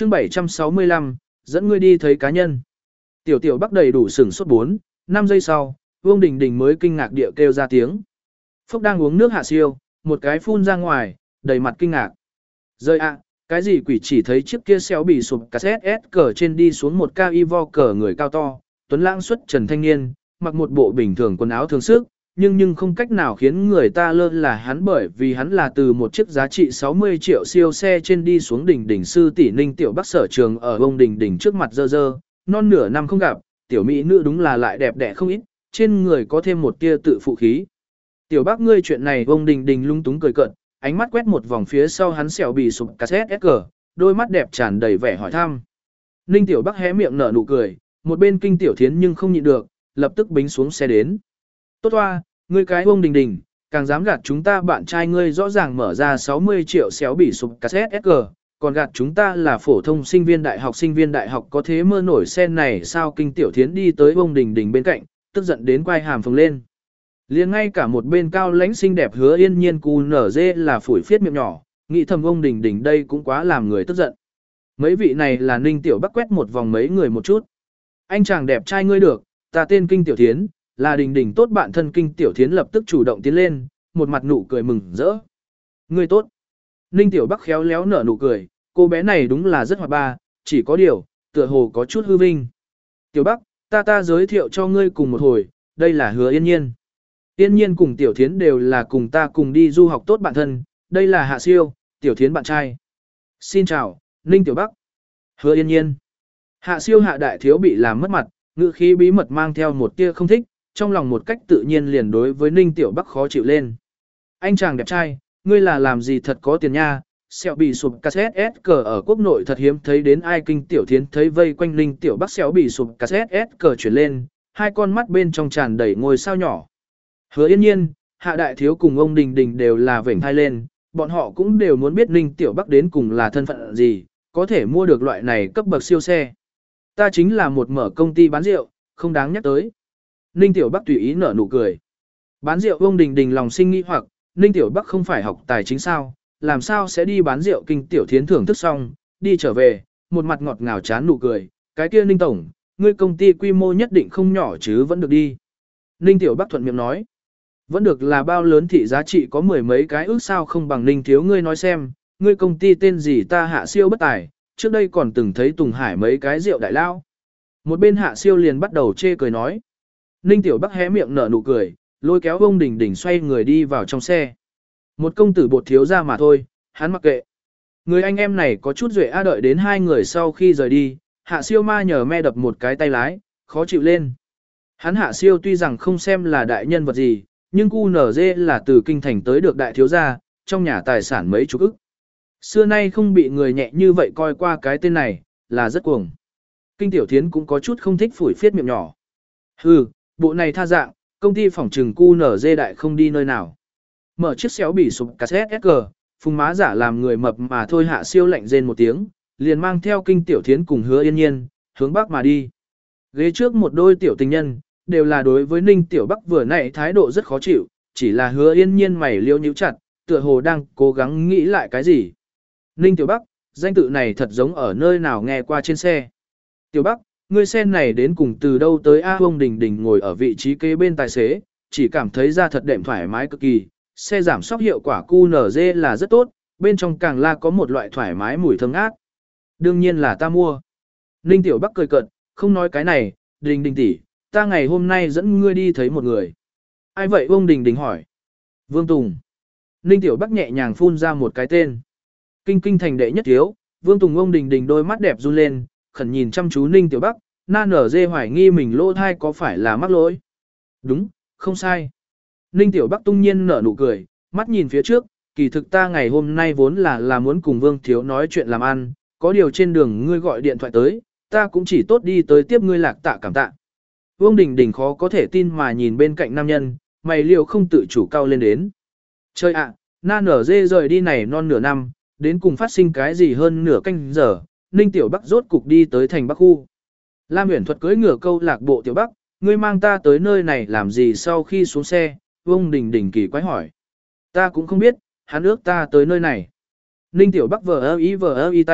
chương 765, dẫn ngươi đi thấy cá nhân. Tiểu tiểu Bắc đầy đủ sửng sốt 5 giây sau, Vương Đình Đình mới kinh ngạc địa kêu ra tiếng. Phúc đang uống nước Hạ Siêu, một cái phun ra ngoài, đầy mặt kinh ngạc. Rơi ạ, cái gì quỷ, chỉ thấy chiếc kia xéo bị sụp cassette S cờ trên đi xuống một ca y vo cờ người cao to, tuấn lãng xuất trần thanh niên, mặc một bộ bình thường quần áo thường sức, nhưng không cách nào khiến người ta lơ là hắn, bởi vì hắn là từ một chiếc giá trị 60 triệu siêu xe trên đi xuống. Đình Đình sư tỷ Ninh Tiểu Bắc sở trường ở Vương Đình Đình trước mặt dơ dơ, non nửa năm không gặp, tiểu mỹ nữ đúng là lại đẹp đẽ không ít, trên người có thêm một tia tự phụ khí. Tiểu Bắc ngươi chuyện này, Vương Đình Đình lung túng cười cợt, ánh mắt quét một vòng phía sau hắn xẻo bị sụp cassette SG, đôi mắt đẹp tràn đầy vẻ hỏi thăm. Ninh Tiểu Bắc hé miệng nở nụ cười, một bên Kinh Tiểu Thiến nhưng không nhịn được, lập tức bính xuống xe đến. Tốt hoa, ngươi cái Vương Đình Đình, càng dám gạt chúng ta, bạn trai ngươi rõ ràng mở ra 60 triệu xéo bị sụp cassette SG, còn gạt chúng ta là phổ thông sinh viên đại học có thế mơ nổi xe này sao? Kinh Tiểu Thiến đi tới Vương Đình Đình bên cạnh, tức giận đến quay hàm phồng lên. Liền ngay cả một bên cao lãnh xinh đẹp Hứa Yên Nhiên cù nở dê là phủi phiết miệng nhỏ, nghĩ thầm Vương Đình Đình đây cũng quá làm người tức giận. Mấy vị này là Ninh Tiểu Bắc quét một vòng mấy người một chút. Anh chàng đẹp trai ngươi được, ta tên Kinh Tiểu Thiến, là Đình Đình tốt bạn thân. Kinh Tiểu Thiến lập tức chủ động tiến lên, một mặt nụ cười mừng rỡ. Ngươi tốt. Ninh Tiểu Bắc khéo léo nở nụ cười, cô bé này đúng là rất hoạt ba, chỉ có điều, tựa hồ có chút hư vinh. Tiểu Bắc, ta giới thiệu cho ngươi cùng một hồi, đây là Hứa Yên Nhiên. Yên Nhiên cùng Tiểu Thiến đều là cùng ta cùng đi du học tốt bạn thân, đây là Hạ Siêu, Tiểu Thiến bạn trai. Xin chào, Ninh Tiểu Bắc. Hứa Yên Nhiên. Hạ Siêu Hạ đại thiếu bị làm mất mặt, ngữ khí bí mật mang theo một tia không thích, trong lòng một cách tự nhiên liền đối với Ninh Tiểu Bắc khó chịu lên. Anh chàng đẹp trai, ngươi là làm gì thật có tiền nha, xẻo bị sụp cassette S cờ ở quốc nội thật hiếm thấy đến ai. Kinh Tiểu Thiến thấy vây quanh Ninh Tiểu Bắc xẻo bị sụp cassette S cờ chuyển lên, hai con mắt bên trong tràn đầy ngôi sao nhỏ. Hứa Yên Nhiên, Hạ đại thiếu cùng ông Đình Đình đều là vểnh hai lên, bọn họ cũng đều muốn biết Ninh Tiểu Bắc đến cùng là thân phận gì, có thể mua được loại này cấp bậc siêu xe. Ta chính là một mở công ty bán rượu, không đáng nhắc tới. Ninh Tiểu Bắc tùy ý nở nụ cười. Bán rượu? Ông Đình Đình lòng sinh nghi hoặc, Ninh Tiểu Bắc không phải học tài chính sao, làm sao sẽ đi bán rượu? Kinh Tiểu Thiến thưởng thức xong, đi trở về, một mặt ngọt ngào chán nụ cười, cái kia Ninh tổng, ngươi công ty quy mô nhất định không nhỏ chứ, vẫn được đi. Ninh Tiểu Bắc thuận miệng nói. Vẫn được là bao lớn, thị giá trị có mười mấy cái ước sao không bằng. Ninh thiếu ngươi nói xem, ngươi công ty tên gì? Ta Hạ Siêu bất tài, trước đây còn từng thấy Tùng Hải mấy cái rượu đại lao. Một bên Hạ Siêu liền bắt đầu chê cười nói. Ninh Tiểu Bắc hé miệng nở nụ cười, lôi kéo Vương Đình Đình xoay người đi vào trong xe. Một công tử bột thiếu ra mà thôi, hắn mặc kệ. Người anh em này có chút duệ a. Đợi đến hai người sau khi rời đi, Hạ Siêu ma nhờ me đập một cái tay lái, khó chịu lên. Hắn Hạ Siêu tuy rằng không xem là đại nhân vật gì, nhưng QNZ là từ kinh thành tới được đại thiếu gia, trong nhà tài sản mấy chục ức. Xưa nay không bị người nhẹ như vậy coi qua, cái tên này, là rất cuồng. Kinh Tiểu Thiến cũng có chút không thích, phủi phiết miệng nhỏ. Hừ, bộ này tha dạng, công ty phỏng trừng QNZ đại không đi nơi nào. Mở chiếc xéo bị sụp cassette SG, phùng má giả làm người mập mà thôi. Hạ Siêu lạnh rên một tiếng, liền mang theo Kinh Tiểu Thiến cùng Hứa Yên Nhiên, hướng bắc mà đi. Ghế trước một đôi tiểu tình nhân, đều là đối với Ninh Tiểu Bắc vừa nãy thái độ rất khó chịu, chỉ là Hứa Yên Nhiên mày liêu nhíu chặt, tựa hồ đang cố gắng nghĩ lại cái gì. Ninh Tiểu Bắc, danh tự này thật giống ở nơi nào nghe qua trên xe. Tiểu Bắc, ngươi xe này đến cùng từ đâu tới a? Vương Đình Đình ngồi ở vị trí kế bên tài xế, chỉ cảm thấy ra thật đệm thoải mái cực kỳ, xe giảm sóc hiệu quả QNZ là rất tốt, bên trong càng là có một loại thoải mái mùi thơm ngát. Đương nhiên là ta mua. Ninh Tiểu Bắc cười cợt, không nói cái này. Đình Đình tỷ, ta ngày hôm nay dẫn ngươi đi thấy một người. Ai vậy? Vương Đình Đình hỏi. Vương Tùng. Ninh Tiểu Bắc nhẹ nhàng phun ra một cái tên. Kinh thành đệ nhất thiếu, Vương Tùng. Vương Đình Đình đôi mắt đẹp run lên, khẩn nhìn chăm chú Ninh Tiểu Bắc, na nở dê hoài nghi mình lỗ thai có phải là mắc lỗi. Đúng, không sai. Ninh Tiểu Bắc tung nhiên nở nụ cười, mắt nhìn phía trước, kỳ thực ta ngày hôm nay vốn là muốn cùng Vương thiếu nói chuyện làm ăn, có điều trên đường ngươi gọi điện thoại tới, ta cũng chỉ tốt đi tới tiếp ngươi, lạc tạ cảm tạ. Vương Đình Đình khó có thể tin mà nhìn bên cạnh nam nhân, mày liều không tự chủ cao lên đến. Trời ạ, na nở dê rời đi này non nửa năm, đến cùng phát sinh cái gì? Hơn nửa canh giờ, Ninh Tiểu Bắc rốt cục đi tới thành Bắc khu. Lam Uyển Thuật cưỡi ngựa câu lạc bộ. Tiểu Bắc, ngươi mang ta tới nơi này làm gì? Sau khi xuống xe, Vương Đình Đình kỳ quái hỏi. Ta cũng không biết, hắn ước ta tới nơi này. Ninh Tiểu Bắc vờ ơ ý tay,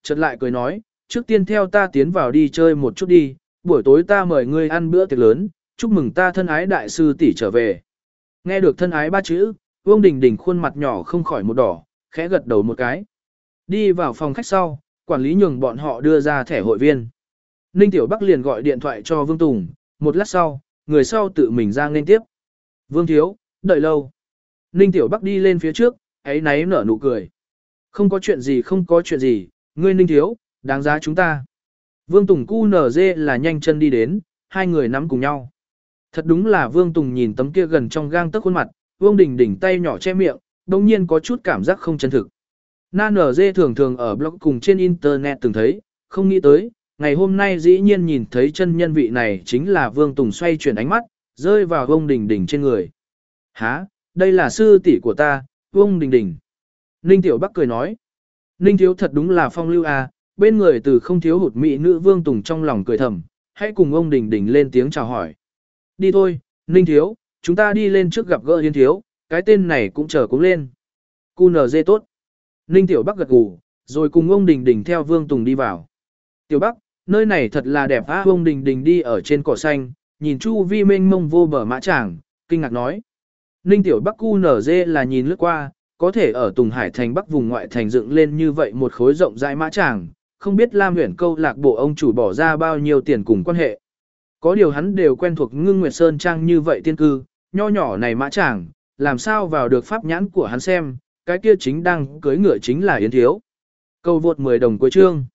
chợt lại cười nói, trước tiên theo ta tiến vào đi chơi một chút đi, buổi tối ta mời ngươi ăn bữa tiệc lớn, chúc mừng ta thân ái đại sư tỷ trở về. Nghe được thân ái ba chữ, Vương Đình Đình khuôn mặt nhỏ không khỏi một đỏ, khẽ gật đầu một cái. Đi vào phòng khách sau, quản lý nhường bọn họ đưa ra thẻ hội viên. Ninh Tiểu Bắc liền gọi điện thoại cho Vương Tùng, một lát sau, người sau tự mình ra nên tiếp. Vương Thiếu, đợi lâu. Ninh Tiểu Bắc đi lên phía trước, ấy náy nở nụ cười. Không có chuyện gì không có chuyện gì, ngươi Ninh Thiếu, đáng giá chúng ta. Vương Tùng QNZ là nhanh chân đi đến, hai người nắm cùng nhau. Thật đúng là Vương Tùng nhìn tấm kia gần trong gang tấc khuôn mặt, Vương Đình Đình tay nhỏ che miệng, đồng nhiên có chút cảm giác không chân thực. NG thường thường ở blog cùng trên internet từng thấy, không nghĩ tới, ngày hôm nay dĩ nhiên nhìn thấy chân nhân vị này chính là Vương Tùng xoay chuyển ánh mắt, rơi vào Vương Đình Đình trên người. Hả, đây là sư tỷ của ta, Vương Đình Đình. Ninh Tiểu Bắc cười nói, Ninh Thiếu thật đúng là phong lưu à, bên người từ không thiếu hụt mỹ nữ Vương Tùng trong lòng cười thầm, hãy cùng ông Đình Đình lên tiếng chào hỏi. Đi thôi, Ninh Thiếu, chúng ta đi lên trước gặp gỡ Hiên Thiếu, cái tên này cũng chờ cũng lên. QNZ tốt. Ninh Tiểu Bắc gật gù, rồi cùng ông Đình Đình theo Vương Tùng đi vào. Tiểu Bắc, nơi này thật là đẹp á. Ông Đình Đình đi ở trên cỏ xanh, nhìn chu vi mênh mông vô bờ mã tràng, kinh ngạc nói. Ninh Tiểu Bắc QNZ là nhìn lướt qua, có thể ở Tùng Hải thành Bắc vùng ngoại thành dựng lên như vậy một khối rộng rãi mã tràng, không biết Lam Huyền câu lạc bộ ông chủ bỏ ra bao nhiêu tiền cùng quan hệ. Có điều hắn đều quen thuộc Ngưng Nguyệt Sơn Trang như vậy tiên cư, nho nhỏ này mã tràng, làm sao vào được pháp nhãn của hắn xem, cái kia chính đang cưới ngựa chính là Yến Thiếu. Câu vượt 10 đồng cuối chương.